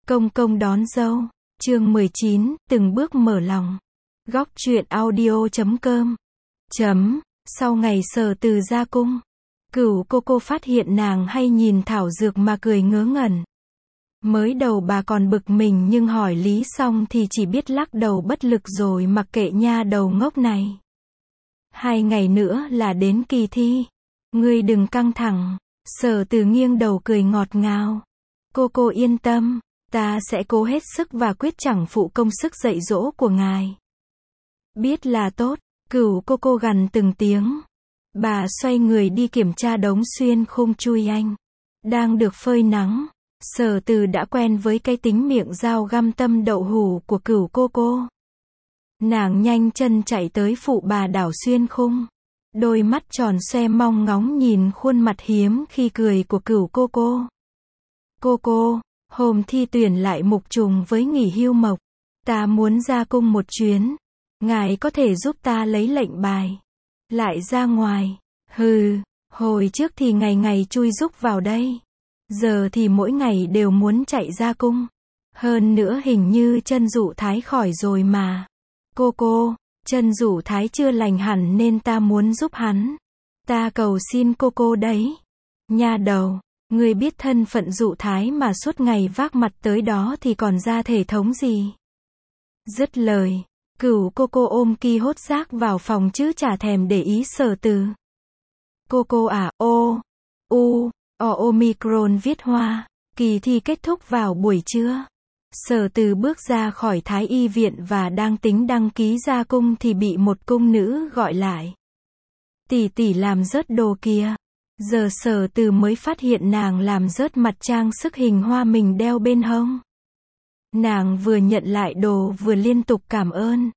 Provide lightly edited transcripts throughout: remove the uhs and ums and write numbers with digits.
Công công đón dâu, chương 19, từng bước mở lòng. Góc truyện audio.com. Sau ngày Sở Từ ra cung, Cửu cô phát hiện nàng hay nhìn thảo dược mà cười ngớ ngẩn. Mới đầu bà còn bực mình nhưng hỏi lý xong thì chỉ biết lắc đầu bất lực rồi mặc kệ nha đầu ngốc này. 2 ngày nữa là đến kỳ thi. Ngươi đừng căng thẳng. Sở Từ nghiêng đầu cười ngọt ngào. Cô yên tâm, ta sẽ cố hết sức và quyết chẳng phụ công sức dạy dỗ của ngài. Biết là tốt, Cửu cô gằn từng tiếng. Bà xoay người đi kiểm tra đống xuyên khung chui anh. Đang được phơi nắng. Sở Từ đã quen với cái tính miệng dao găm tâm đậu hủ của Cửu cô. Nàng nhanh chân chạy tới phụ bà đảo xuyên khung. Đôi mắt tròn xoe mong ngóng nhìn khuôn mặt hiếm khi cười của Cửu cô. Cô, hôm thi tuyển lại mục trùng với nghỉ hưu mộc. Ta muốn ra cung một chuyến. Ngài có thể giúp ta lấy lệnh bài. Lại ra ngoài. Hừ, hồi trước thì ngày ngày chui rúc vào đây. Giờ thì mỗi ngày đều muốn chạy ra cung. Hơn nữa hình như chân Dụ Thái khỏi rồi mà. Cô, chân Dụ Thái chưa lành hẳn nên ta muốn giúp hắn. Ta cầu xin cô đấy. Nha đầu, ngươi biết thân phận Dụ Thái mà suốt ngày vác mặt tới đó thì còn ra thể thống gì. Dứt lời, Cửu cô ôm Ki Hốt Giác vào phòng chứ chả thèm để ý Sở Từ. Cô à, Omicron viết hoa. Kỳ thi kết thúc vào buổi trưa. Sở Từ bước ra khỏi Thái y viện và đang tính đăng ký ra cung thì bị một cung nữ gọi lại. Tỷ làm rớt đồ kìa. Giờ Sở Từ mới phát hiện nàng làm rớt mặt trang sức hình hoa mình đeo bên hông. Nàng vừa nhận lại đồ vừa liên tục cảm ơn.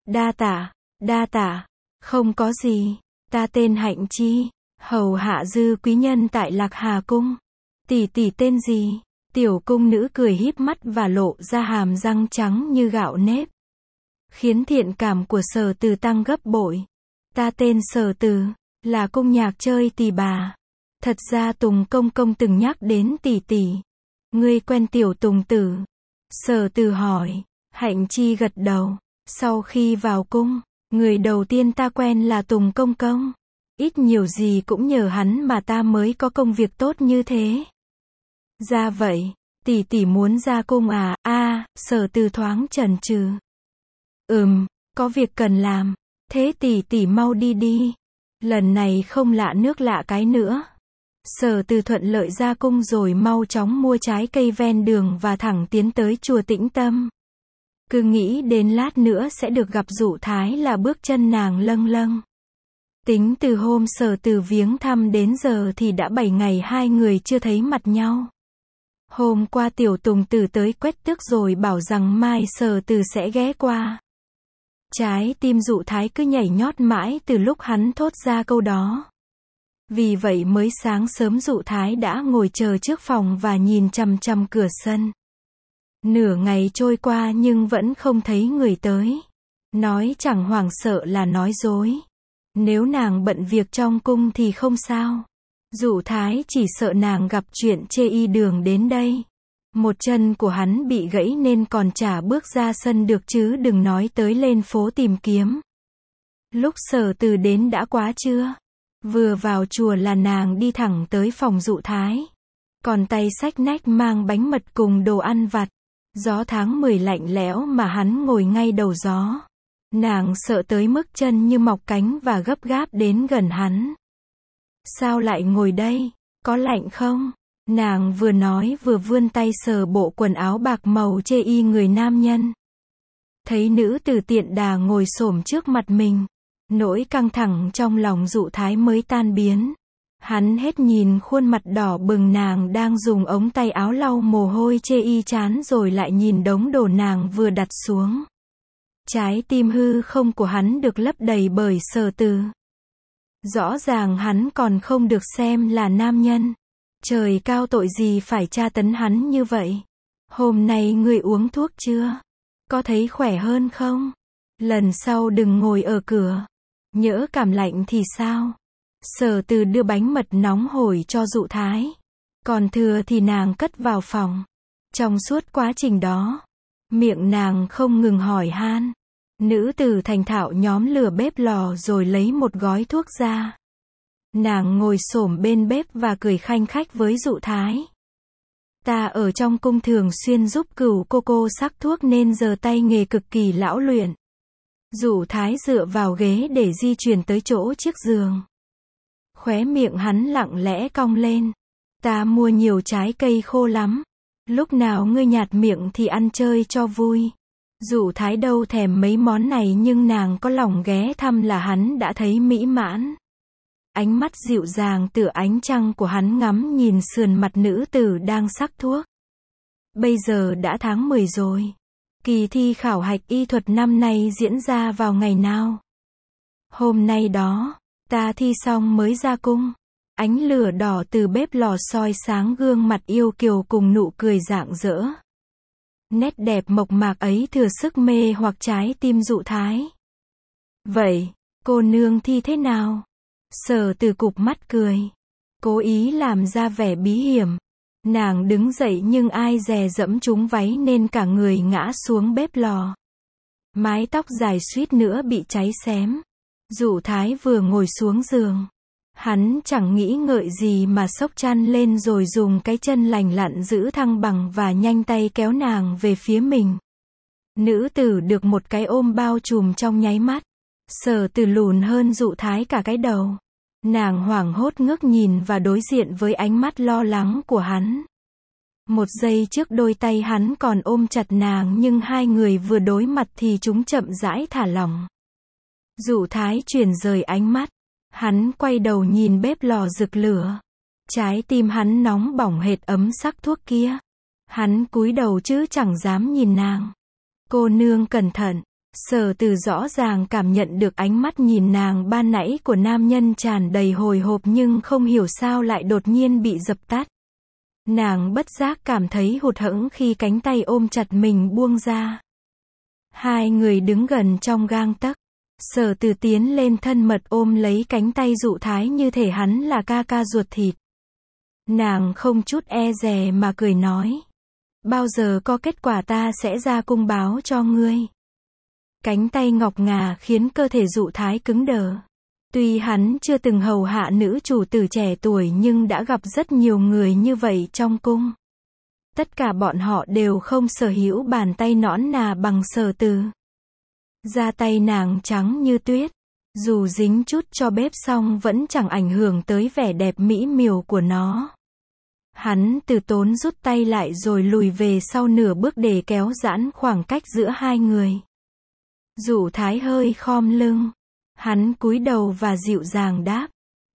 Đa tạ, không có gì, ta tên Hạnh Chi, hầu hạ dư quý nhân tại Lạc Hà cung. Tỷ tên gì? Tiểu cung nữ cười híp mắt và lộ ra hàm răng trắng như gạo nếp. Khiến thiện cảm của Sở Từ tăng gấp bội. Ta tên Sở Từ, là cung nhạc chơi tỳ bà. Thật ra Tùng công từng nhắc đến tỷ. Ngươi quen tiểu Tùng tử? Sở Từ hỏi. Hạnh Chi gật đầu. Sau khi vào cung, người đầu tiên ta quen là Tùng công. Ít nhiều gì cũng nhờ hắn mà ta mới có công việc tốt như thế. Ra vậy, tỷ muốn ra cung à? Sở Từ thoáng chần chừ. Có việc cần làm. Thế tỷ mau đi. Lần này không lạ nước lạ cái nữa. Sở Từ thuận lợi ra cung rồi mau chóng mua trái cây ven đường và thẳng tiến tới chùa Tĩnh Tâm. Cứ nghĩ đến lát nữa sẽ được gặp Dụ Thái là bước chân nàng lâng lâng. Tính từ hôm Sở Từ viếng thăm đến giờ thì đã 7 ngày hai người chưa thấy mặt nhau. Hôm qua tiểu Tùng tử tới quét tước rồi bảo rằng mai Sở Từ sẽ ghé qua. Trái tim Dụ Thái cứ nhảy nhót mãi từ lúc hắn thốt ra câu đó. Vì vậy mới sáng sớm Dụ Thái đã ngồi chờ trước phòng và nhìn chằm cửa sân. Nửa ngày trôi qua nhưng vẫn không thấy người tới. Nói chẳng hoảng sợ là nói dối. Nếu nàng bận việc trong cung thì không sao. Dụ Thái chỉ sợ nàng gặp chuyện chê y đường đến đây. Một chân của hắn bị gãy nên còn chả bước ra sân được chứ đừng nói tới lên phố tìm kiếm. Lúc Sở Từ đến đã quá trưa. Vừa vào chùa là nàng đi thẳng tới phòng Dụ Thái. Còn tay xách nách mang bánh mật cùng đồ ăn vặt. Gió tháng 10 lạnh lẽo mà hắn ngồi ngay đầu gió. Nàng sợ tới mức chân như mọc cánh và gấp gáp đến gần hắn. Sao lại ngồi đây? Có lạnh không? Nàng vừa nói vừa vươn tay sờ bộ quần áo bạc màu chê y người nam nhân. Thấy nữ tử tiện đà ngồi xổm trước mặt mình. Nỗi căng thẳng trong lòng Dụ Thái mới tan biến. Hắn hết nhìn khuôn mặt đỏ bừng nàng đang dùng ống tay áo lau mồ hôi chê y chán rồi lại nhìn đống đồ nàng vừa đặt xuống. Trái tim hư không của hắn được lấp đầy bởi Sở Từ. Rõ ràng hắn còn không được xem là nam nhân. Trời cao tội gì phải tra tấn hắn như vậy. Hôm nay ngươi uống thuốc chưa? Có thấy khỏe hơn không? Lần sau đừng ngồi ở cửa. Nhỡ cảm lạnh thì sao? Sở Từ đưa bánh mật nóng hổi cho Dụ Thái. Còn thừa thì nàng cất vào phòng. Trong suốt quá trình đó, miệng nàng không ngừng hỏi han. Nữ tử thành thạo nhóm lửa bếp lò rồi lấy một gói thuốc ra. Nàng ngồi xổm bên bếp và cười khanh khách với dụ thái. Ta ở trong cung thường xuyên giúp cửu cô sắc thuốc nên giờ tay nghề cực kỳ lão luyện. Dụ thái dựa vào ghế để di chuyển tới chỗ chiếc giường. Khóe miệng hắn lặng lẽ cong lên. Ta mua nhiều trái cây khô lắm. Lúc nào ngươi nhạt miệng thì ăn chơi cho vui. Dụ thái đâu thèm mấy món này nhưng nàng có lòng ghé thăm là hắn đã thấy mỹ mãn. Ánh mắt dịu dàng tựa ánh trăng của hắn ngắm nhìn sườn mặt nữ tử đang sắc thuốc. Bây giờ đã tháng 10 rồi. Kỳ thi khảo hạch y thuật năm nay diễn ra vào ngày nào? Hôm nay đó, ta thi xong mới ra cung. Ánh lửa đỏ từ bếp lò soi sáng gương mặt yêu kiều cùng nụ cười rạng rỡ. Nét đẹp mộc mạc ấy thừa sức mê hoặc trái tim dụ thái. Vậy, cô nương thi thế nào? Sở Từ cụp mắt cười. Cố ý làm ra vẻ bí hiểm. Nàng đứng dậy nhưng ai dè dẫm trúng váy nên cả người ngã xuống bếp lò. Mái tóc dài suýt nữa bị cháy xém. Dụ thái vừa ngồi xuống giường. Hắn chẳng nghĩ ngợi gì mà xốc chăn lên rồi dùng cái chân lành lặn giữ thăng bằng và nhanh tay kéo nàng về phía mình. Nữ tử được một cái ôm bao trùm trong nháy mắt. Sở Từ lùn hơn dụ thái cả cái đầu. Nàng hoảng hốt ngước nhìn và đối diện với ánh mắt lo lắng của hắn. Một giây trước đôi tay hắn còn ôm chặt nàng nhưng hai người vừa đối mặt thì chúng chậm rãi thả lỏng. Dụ thái chuyển rời ánh mắt. Hắn quay đầu nhìn bếp lò rực lửa. Trái tim hắn nóng bỏng hệt ấm sắc thuốc kia. Hắn cúi đầu chứ chẳng dám nhìn nàng. Cô nương cẩn thận. Sở Từ rõ ràng cảm nhận được ánh mắt nhìn nàng ban nãy của nam nhân tràn đầy hồi hộp nhưng không hiểu sao lại đột nhiên bị dập tắt. Nàng bất giác cảm thấy hụt hẫng khi cánh tay ôm chặt mình buông ra. Hai người đứng gần trong gang tấc. Sở Từ tiến lên thân mật ôm lấy cánh tay dụ thái như thể hắn là ca ca ruột thịt. Nàng không chút e dè mà cười nói. Bao giờ có kết quả ta sẽ ra cung báo cho ngươi. Cánh tay ngọc ngà khiến cơ thể dụ thái cứng đờ. Tuy hắn chưa từng hầu hạ nữ chủ tử trẻ tuổi nhưng đã gặp rất nhiều người như vậy trong cung. Tất cả bọn họ đều không sở hữu bàn tay nõn nà bằng Sở Từ. Da tay nàng trắng như tuyết. Dù dính chút cho bếp xong vẫn chẳng ảnh hưởng tới vẻ đẹp mỹ miều của nó. Hắn từ tốn rút tay lại rồi lùi về sau nửa bước để kéo giãn khoảng cách giữa hai người. Dụ thái hơi khom lưng. Hắn cúi đầu và dịu dàng đáp.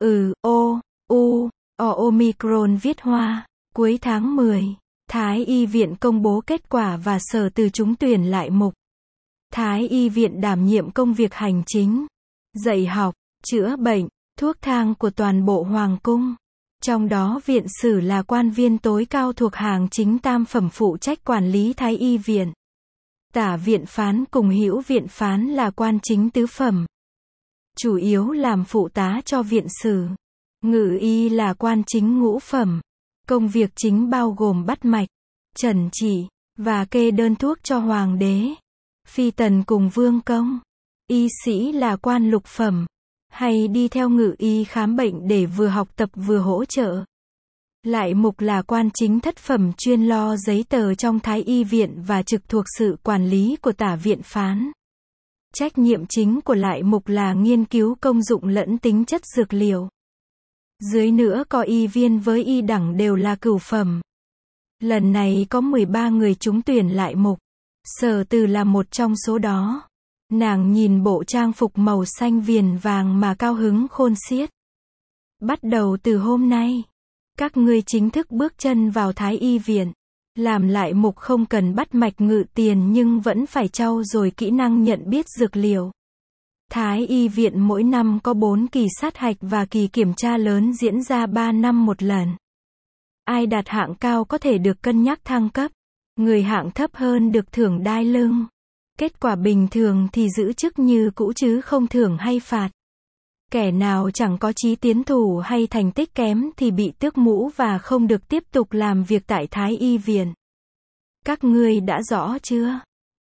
Omicron viết hoa. Cuối tháng 10, Thái y viện công bố kết quả và Sở Từ trúng tuyển lại mục. Thái y viện đảm nhiệm công việc hành chính, dạy học, chữa bệnh, thuốc thang của toàn bộ hoàng cung. Trong đó viện sử là quan viên tối cao thuộc hàng chính tam phẩm phụ trách quản lý Thái y viện. Tả viện phán cùng hữu viện phán là quan chính tứ phẩm. Chủ yếu làm phụ tá cho viện sử. Ngự y là quan chính ngũ phẩm. Công việc chính bao gồm bắt mạch, trần trị, và kê đơn thuốc cho hoàng đế, phi tần cùng vương công. Y sĩ là quan lục phẩm, hay đi theo ngự y khám bệnh để vừa học tập vừa hỗ trợ. Lại mục là quan chính thất phẩm chuyên lo giấy tờ trong Thái y viện và trực thuộc sự quản lý của tả viện phán. Trách nhiệm chính của lại mục là nghiên cứu công dụng lẫn tính chất dược liệu. Dưới nữa có y viên với y đẳng đều là cửu phẩm. Lần này có 13 người trúng tuyển lại mục. Sở Từ là một trong số đó. Nàng nhìn bộ trang phục màu xanh viền vàng mà cao hứng khôn xiết. Bắt đầu từ hôm nay, các ngươi chính thức bước chân vào Thái y viện. Làm lại mục không cần bắt mạch ngự tiền nhưng vẫn phải trau dồi kỹ năng nhận biết dược liệu. Thái y viện mỗi năm có 4 kỳ sát hạch và kỳ kiểm tra lớn diễn ra 3 năm một lần. Ai đạt hạng cao có thể được cân nhắc thăng cấp. Người hạng thấp hơn được thưởng đai lưng. Kết quả bình thường thì giữ chức như cũ chứ không thưởng hay phạt. Kẻ nào chẳng có chí tiến thủ hay thành tích kém thì bị tước mũ và không được tiếp tục làm việc tại Thái y viện. Các ngươi đã rõ chưa?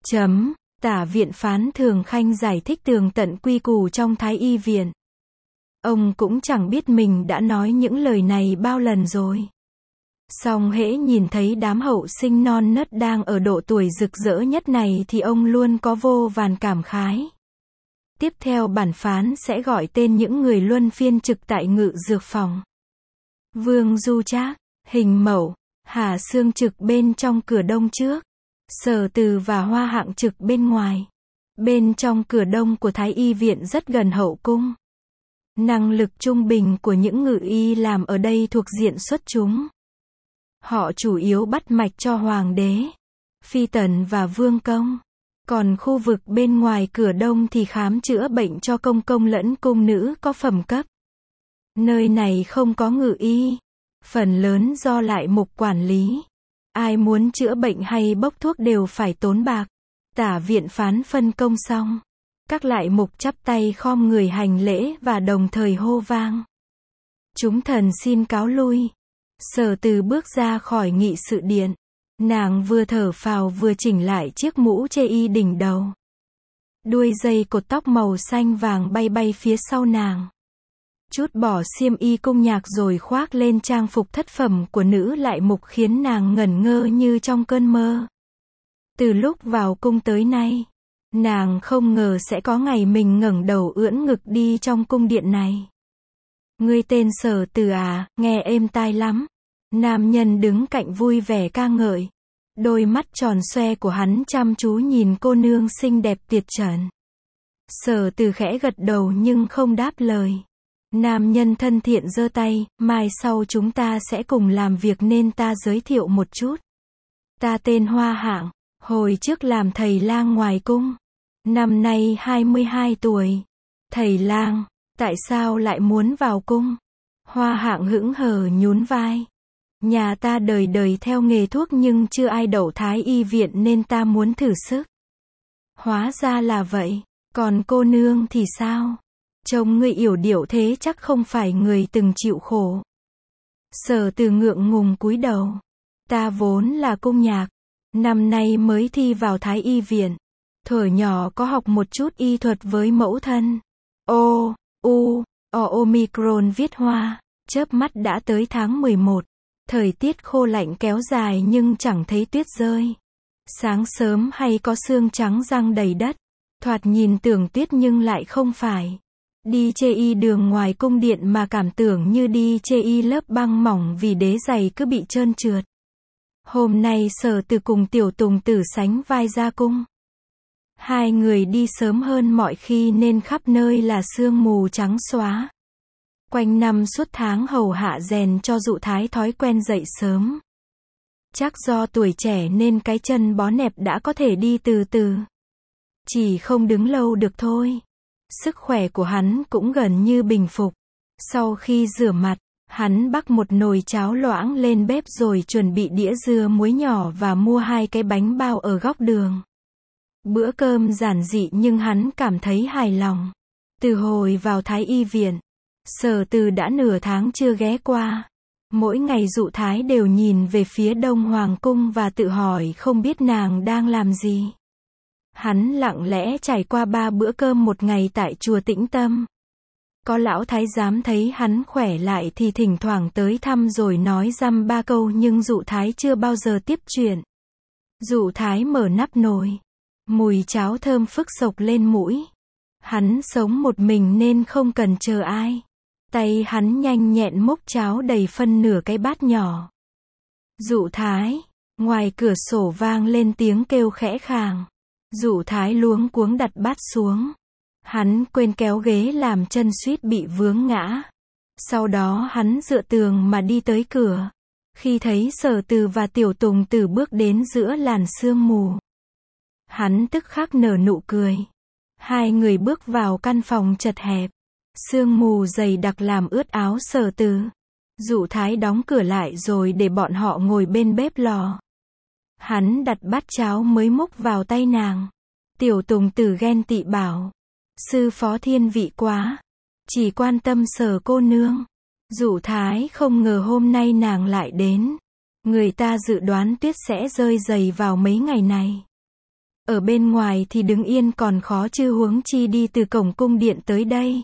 Tả viện phán Thường Khanh giải thích tường tận quy củ trong Thái y viện. Ông cũng chẳng biết mình đã nói những lời này bao lần rồi. Song hễ nhìn thấy đám hậu sinh non nớt đang ở độ tuổi rực rỡ nhất này thì ông luôn có vô vàn cảm khái. Tiếp theo bản phán sẽ gọi tên những người luân phiên trực tại ngự dược phòng. Vương Du Trác, Hình Mậu, Hà Sương trực bên trong cửa đông trước. Sở Từ và Hoa Hạng trực bên ngoài. Bên trong cửa đông của Thái y viện rất gần hậu cung. Năng lực trung bình của những ngự y làm ở đây thuộc diện xuất chúng. Họ chủ yếu bắt mạch cho hoàng đế, phi tần và vương công. Còn khu vực bên ngoài cửa đông thì khám chữa bệnh cho công công lẫn cung nữ có phẩm cấp. Nơi này không có ngự y, phần lớn do lại mục quản lý. Ai muốn chữa bệnh hay bốc thuốc đều phải tốn bạc. Tả viện phán phân công xong, các lại mục chắp tay khom người hành lễ và đồng thời hô vang. Chúng thần xin cáo lui. Sở Từ bước ra khỏi nghị sự điện. Nàng vừa thở phào vừa chỉnh lại chiếc mũ chê y đỉnh đầu. Đuôi dây cột tóc màu xanh vàng bay bay phía sau nàng. Chút bỏ xiêm y cung nhạc rồi khoác lên trang phục thất phẩm của nữ lại mục khiến nàng ngẩn ngơ như trong cơn mơ. Từ lúc vào cung tới nay, nàng không ngờ sẽ có ngày mình ngẩng đầu ưỡn ngực đi trong cung điện này. Ngươi tên Sở Từ à, nghe êm tai lắm. Nam nhân đứng cạnh vui vẻ ca ngợi. Đôi mắt tròn xoe của hắn chăm chú nhìn cô nương xinh đẹp tuyệt trần. Sở Từ khẽ gật đầu nhưng không đáp lời. Nam nhân thân thiện giơ tay, mai sau chúng ta sẽ cùng làm việc nên ta giới thiệu một chút. Ta tên Hoa Hạng, hồi trước làm thầy lang ngoài cung. Năm nay 22 tuổi. Thầy lang, tại sao lại muốn vào cung? Hoa Hạng hững hờ nhún vai. Nhà ta đời đời theo nghề thuốc nhưng chưa ai đậu Thái y viện nên ta muốn thử sức. Hóa ra là vậy, còn cô nương thì sao? Trông ngươi yểu điệu thế chắc không phải người từng chịu khổ. Sở Từ ngượng ngùng cúi đầu. Ta vốn là cung nhạc, năm nay mới thi vào Thái y viện. Thuở nhỏ có học một chút y thuật với mẫu thân. Omicron viết hoa, chớp mắt đã tới tháng 11. Thời tiết khô lạnh kéo dài nhưng chẳng thấy tuyết rơi. Sáng sớm hay có sương trắng răng đầy đất. Thoạt nhìn tưởng tuyết nhưng lại không phải. Đi chê y đường ngoài cung điện mà cảm tưởng như đi chê y lớp băng mỏng vì đế giày cứ bị trơn trượt. Hôm nay Sở Từ cùng Tiểu Tùng Tử sánh vai ra cung. Hai người đi sớm hơn mọi khi nên khắp nơi là sương mù trắng xóa. Quanh năm suốt tháng hầu hạ rèn cho Dụ Thái thói quen dậy sớm. Chắc do tuổi trẻ nên cái chân bó nẹp đã có thể đi từ từ. Chỉ không đứng lâu được thôi. Sức khỏe của hắn cũng gần như bình phục. Sau khi rửa mặt, hắn bắc một nồi cháo loãng lên bếp rồi chuẩn bị đĩa dưa muối nhỏ và mua 2 cái bánh bao ở góc đường. Bữa cơm giản dị nhưng hắn cảm thấy hài lòng. Từ hồi vào Thái y viện, Sở Từ đã nửa tháng chưa ghé qua. Mỗi ngày Dụ Thái đều nhìn về phía đông hoàng cung và tự hỏi không biết nàng đang làm gì. Hắn lặng lẽ trải qua 3 bữa cơm một ngày tại chùa Tĩnh Tâm. Có lão thái giám thấy hắn khỏe lại thì thỉnh thoảng tới thăm rồi nói dăm ba câu nhưng Dụ Thái chưa bao giờ tiếp chuyện. Dụ Thái mở nắp nồi. Mùi cháo thơm phức sộc lên mũi. Hắn sống một mình nên không cần chờ ai. Tay hắn nhanh nhẹn múc cháo đầy phân nửa cái bát nhỏ. Dụ Thái, ngoài cửa sổ vang lên tiếng kêu khẽ khàng. Dụ Thái luống cuống đặt bát xuống. Hắn quên kéo ghế làm chân suýt bị vướng ngã. Sau đó hắn dựa tường mà đi tới cửa. Khi thấy Sở Từ và Tiểu Tùng Tử bước đến giữa làn sương mù, hắn tức khắc nở nụ cười. Hai người bước vào căn phòng chật hẹp. Sương mù dày đặc làm ướt áo Sở Từ. Dụ Thái đóng cửa lại rồi để bọn họ ngồi bên bếp lò. Hắn đặt bát cháo mới múc vào tay nàng. Tiểu Tùng Tử ghen tị bảo. Sư phó thiên vị quá. Chỉ quan tâm Sở cô nương. Dụ Thái không ngờ hôm nay nàng lại đến. Người ta dự đoán tuyết sẽ rơi dày vào mấy ngày này. Ở bên ngoài thì đứng yên còn khó chứ huống chi đi từ cổng cung điện tới đây.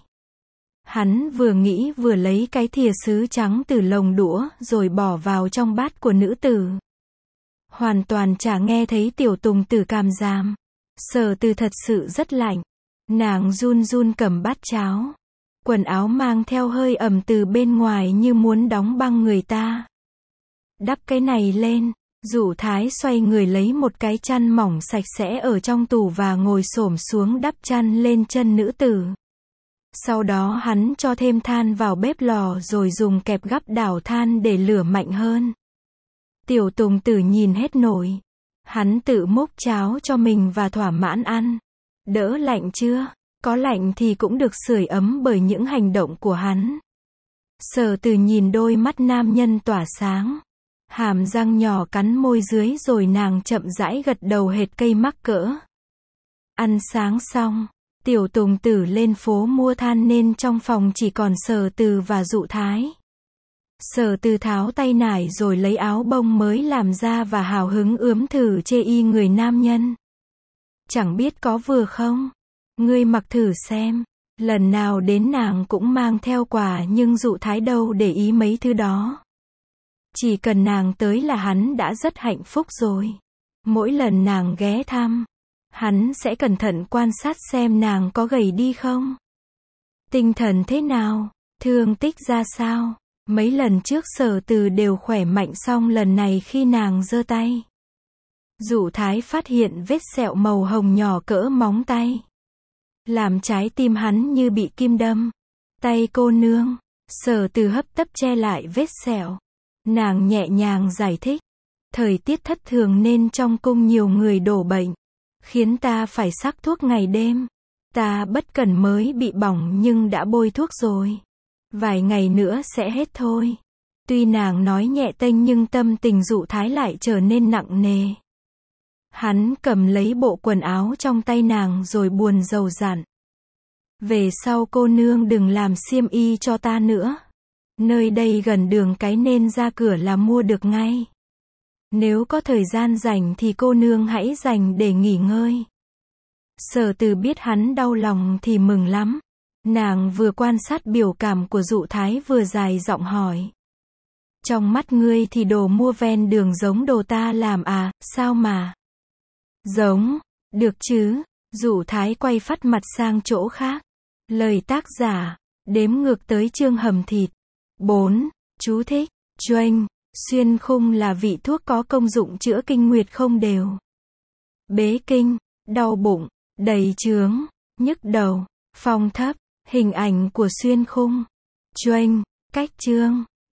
Hắn vừa nghĩ vừa lấy cái thìa sứ trắng từ lồng đũa rồi bỏ vào trong bát của nữ tử. Hoàn toàn chả nghe thấy Tiểu Tùng Tử cảm giảm. Sở Từ thật sự rất lạnh. Nàng run run cầm bát cháo. Quần áo mang theo hơi ẩm từ bên ngoài như muốn đóng băng người ta. Đắp cái này lên. Dụ Thái xoay người lấy một cái chăn mỏng sạch sẽ ở trong tủ và ngồi xổm xuống đắp chăn lên chân nữ tử. Sau đó hắn cho thêm than vào bếp lò rồi dùng kẹp gắp đảo than để lửa mạnh hơn. Tiểu Tùng Tử nhìn hết nổi. Hắn tự múc cháo cho mình và thỏa mãn ăn. Đỡ lạnh chưa? Có lạnh thì cũng được sưởi ấm bởi những hành động của hắn. Sở Từ nhìn đôi mắt nam nhân tỏa sáng. Hàm răng nhỏ cắn môi dưới rồi nàng chậm rãi gật đầu hệt cây mắc cỡ. Ăn sáng xong, Tiểu Tùng Tử lên phố mua than nên trong phòng chỉ còn Sở Từ và Dụ Thái. Sở Từ tháo tay nải rồi lấy áo bông mới làm ra và hào hứng ướm thử chê y người nam nhân. Chẳng biết có vừa không? Ngươi mặc thử xem. Lần nào đến nàng cũng mang theo quà nhưng Dụ Thái đâu để ý mấy thứ đó. Chỉ cần nàng tới là hắn đã rất hạnh phúc rồi. Mỗi lần nàng ghé thăm, hắn sẽ cẩn thận quan sát xem nàng có gầy đi không. Tinh thần thế nào, thương tích ra sao. Mấy lần trước Sở Từ đều khỏe mạnh xong lần này khi nàng giơ tay. Dụ Thái phát hiện vết sẹo màu hồng nhỏ cỡ móng tay. Làm trái tim hắn như bị kim đâm. Tay cô nương. Sở Từ hấp tấp che lại vết sẹo. Nàng nhẹ nhàng giải thích. Thời tiết thất thường nên trong cung nhiều người đổ bệnh. Khiến ta phải sắc thuốc ngày đêm. Ta bất cẩn mới bị bỏng nhưng đã bôi thuốc rồi. Vài ngày nữa sẽ hết thôi. Tuy nàng nói nhẹ tênh nhưng tâm tình Dụ Thái lại trở nên nặng nề. Hắn cầm lấy bộ quần áo trong tay nàng rồi buồn rầu dặn. Về sau cô nương đừng làm xiêm y cho ta nữa. Nơi đây gần đường cái nên ra cửa là mua được ngay. Nếu có thời gian rảnh thì cô nương hãy dành để nghỉ ngơi. Sở Từ biết hắn đau lòng thì mừng lắm. Nàng vừa quan sát biểu cảm của Dụ Thái vừa dài giọng hỏi. Trong mắt ngươi thì đồ mua ven đường giống đồ ta làm à, sao mà? Giống, được chứ? Dụ Thái quay phắt mặt sang chỗ khác. Lời tác giả, đếm ngược tới chương hầm thịt. 4. Chú thích, Choanh, xuyên khung là vị thuốc có công dụng chữa kinh nguyệt không đều. Bế kinh, đau bụng, đầy chướng, nhức đầu, phong thấp, hình ảnh của xuyên khung. Choanh, cách chương.